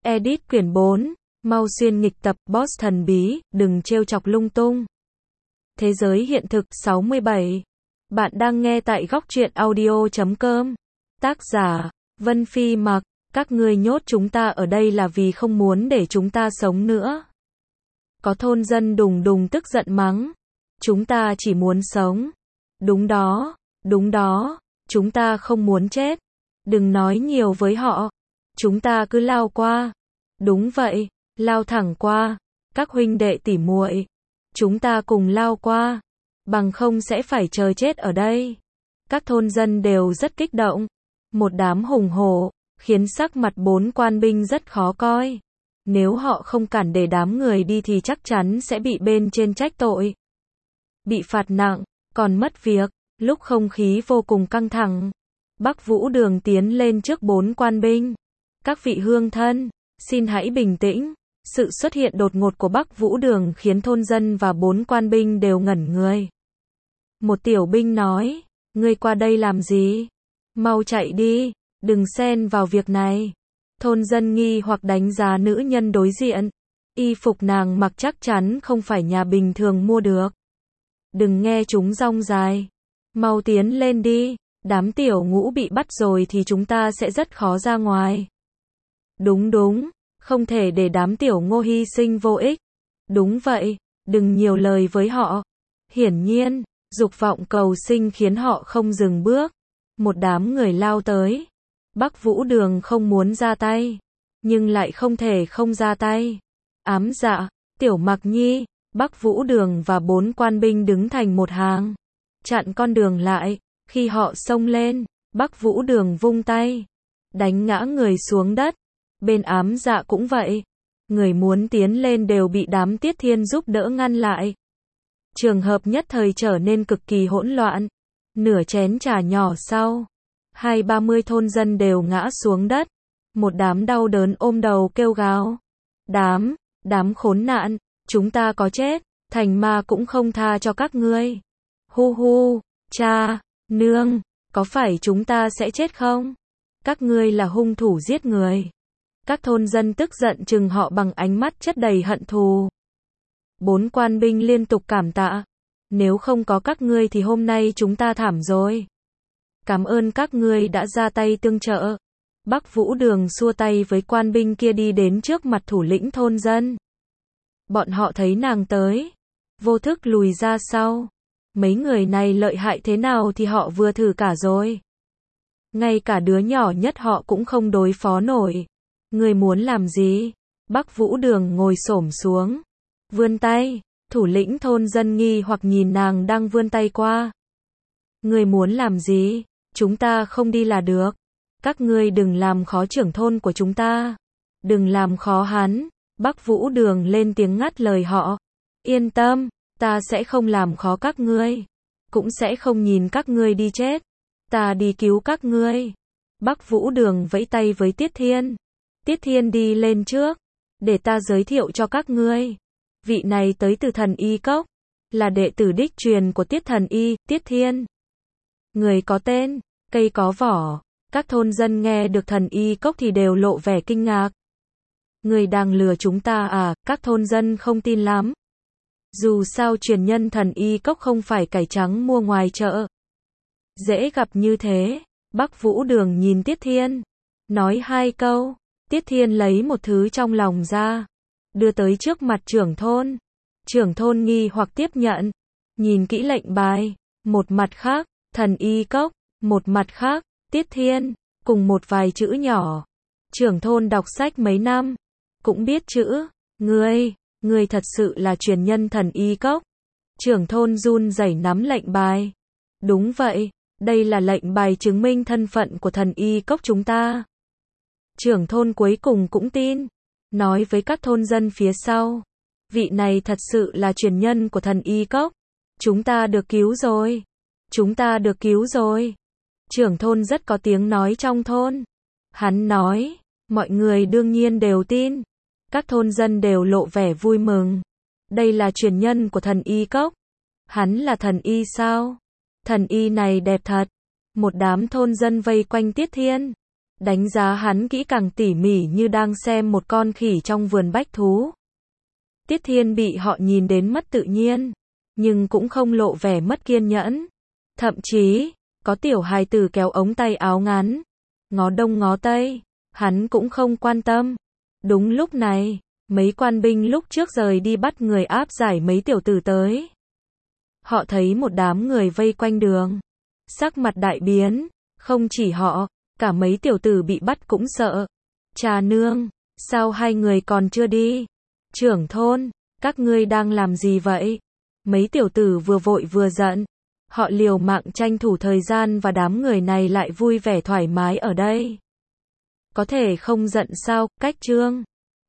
Edit quyển 4, mau xuyên nghịch tập, boss thần bí, đừng trêu chọc lung tung. Thế giới hiện thực 67. Bạn đang nghe tại góc truyện audio.com. Tác giả, Vân Phi Mặc. Các ngươi nhốt chúng ta ở đây là vì không muốn để chúng ta sống nữa. Có thôn dân đùng đùng tức giận mắng. Chúng ta chỉ muốn sống. Đúng đó, chúng ta không muốn chết. Đừng nói nhiều với họ. Chúng ta cứ lao qua. Đúng vậy, lao thẳng qua. Các huynh đệ tỉ muội, chúng ta cùng lao qua. Bằng không sẽ phải chờ chết ở đây. Các thôn dân đều rất kích động. Một đám hùng hổ, khiến sắc mặt 4 quan binh rất khó coi. Nếu họ không cản để đám người đi thì chắc chắn sẽ bị bên trên trách tội. Bị phạt nặng, còn mất việc. Lúc không khí vô cùng căng thẳng, Bắc Vũ Đường tiến lên trước 4 quan binh. Các vị hương thân, xin hãy bình tĩnh. Sự xuất hiện đột ngột của Bắc Vũ Đường khiến thôn dân và 4 quan binh đều ngẩn người. Một tiểu binh nói, ngươi qua đây làm gì? Mau chạy đi, đừng xen vào việc này. Thôn dân nghi hoặc đánh giá nữ nhân đối diện. Y phục nàng mặc chắc chắn không phải nhà bình thường mua được. Đừng nghe chúng rong dài. Mau tiến lên đi, đám tiểu ngũ bị bắt rồi thì chúng ta sẽ rất khó ra ngoài. Đúng, không thể để đám tiểu ngô hy sinh vô ích. Đúng vậy, đừng nhiều lời với họ. Hiển nhiên, dục vọng cầu sinh khiến họ không dừng bước. Một đám người lao tới. Bắc Vũ Đường không muốn ra tay, nhưng lại không thể không ra tay. Ám Dạ, Tiểu Mặc Nhi, Bắc Vũ Đường và 4 quan binh đứng thành một hàng, chặn con đường lại. Khi họ xông lên, Bắc Vũ Đường vung tay, đánh ngã người xuống đất. Bên Ám Dạ cũng vậy. Người muốn tiến lên đều bị đám Tiết Thiên giúp đỡ ngăn lại. Trường hợp nhất thời trở nên cực kỳ hỗn loạn. Nửa chén trà nhỏ sau, 20-30 thôn dân đều ngã xuống đất. Một đám đau đớn ôm đầu kêu gào. Đám khốn nạn, chúng ta có chết, thành ma cũng không tha cho các ngươi. Hu, cha, nương, có phải chúng ta sẽ chết không? Các ngươi là hung thủ giết người. Các thôn dân tức giận trừng họ bằng ánh mắt chất đầy hận thù. 4 quan binh liên tục cảm tạ. Nếu không có các ngươi thì hôm nay chúng ta thảm rồi. Cảm ơn các ngươi đã ra tay tương trợ. Bắc Vũ Đường xua tay với quan binh kia đi đến trước mặt thủ lĩnh thôn dân. Bọn họ thấy nàng tới, vô thức lùi ra sau. Mấy người này lợi hại thế nào thì họ vừa thử cả rồi. Ngay cả đứa nhỏ nhất họ cũng không đối phó nổi. Người muốn làm gì? Bắc Vũ Đường ngồi xổm xuống, vươn tay. Thủ lĩnh thôn dân nghi hoặc nhìn nàng đang vươn tay qua. Người muốn làm gì? Chúng ta không đi là được. Các ngươi đừng làm khó trưởng thôn của chúng ta. Đừng làm khó hắn. Bắc Vũ Đường lên tiếng ngắt lời họ. Yên tâm, ta sẽ không làm khó các ngươi. Cũng sẽ không nhìn các ngươi đi chết. Ta đi cứu các ngươi. Bắc Vũ Đường vẫy tay với Tiết Thiên. Tiết Thiên đi lên trước. Để ta giới thiệu cho các ngươi. Vị này tới từ Thần Y Cốc. Là đệ tử đích truyền của Tiết Thần Y, Tiết Thiên. Người có tên, cây có vỏ. Các thôn dân nghe được Thần Y Cốc thì đều lộ vẻ kinh ngạc. Người đang lừa chúng ta à? Các thôn dân không tin lắm. Dù sao truyền nhân Thần Y Cốc không phải cải trắng mua ngoài chợ. Dễ gặp như thế. Bắc Vũ Đường nhìn Tiết Thiên, nói 2 câu. Tiết Thiên lấy một thứ trong lòng ra, đưa tới trước mặt trưởng thôn. Trưởng thôn nghi hoặc tiếp nhận, nhìn kỹ lệnh bài. Một mặt khác, Thần Y Cốc, một mặt khác, Tiết Thiên, cùng một vài chữ nhỏ. Trưởng thôn đọc sách mấy năm, cũng biết chữ. Ngươi thật sự là truyền nhân Thần Y Cốc. Trưởng thôn run rẩy nắm lệnh bài. Đúng vậy, đây là lệnh bài chứng minh thân phận của Thần Y Cốc chúng ta. Trưởng thôn cuối cùng cũng tin, nói với các thôn dân phía sau. Vị này thật sự là truyền nhân của Thần Y Cốc. Chúng ta được cứu rồi. Trưởng thôn rất có tiếng nói trong thôn. Hắn nói, mọi người đương nhiên đều tin. Các thôn dân đều lộ vẻ vui mừng. Đây là truyền nhân của Thần Y Cốc. Hắn là thần y sao? Thần y này đẹp thật. Một đám thôn dân vây quanh Tiết Thiên. đánh giá hắn kỹ càng tỉ mỉ như đang xem một con khỉ trong vườn bách thú. Tiết Thiên bị họ nhìn đến mất tự nhiên, nhưng cũng không lộ vẻ mất kiên nhẫn. Thậm chí, có tiểu hài tử kéo ống tay áo ngắn, ngó đông ngó tây, hắn cũng không quan tâm. Đúng lúc này, mấy quan binh lúc trước rời đi bắt người áp giải mấy tiểu tử tới. Họ thấy một đám người vây quanh đường, sắc mặt đại biến, không chỉ họ, cả mấy tiểu tử bị bắt cũng sợ. Cha nương, sao hai người còn chưa đi? Trưởng thôn, các ngươi đang làm gì vậy? Mấy tiểu tử vừa vội vừa giận. Họ liều mạng tranh thủ thời gian và đám người này lại vui vẻ thoải mái ở đây. Có thể không giận sao, Cách Trương?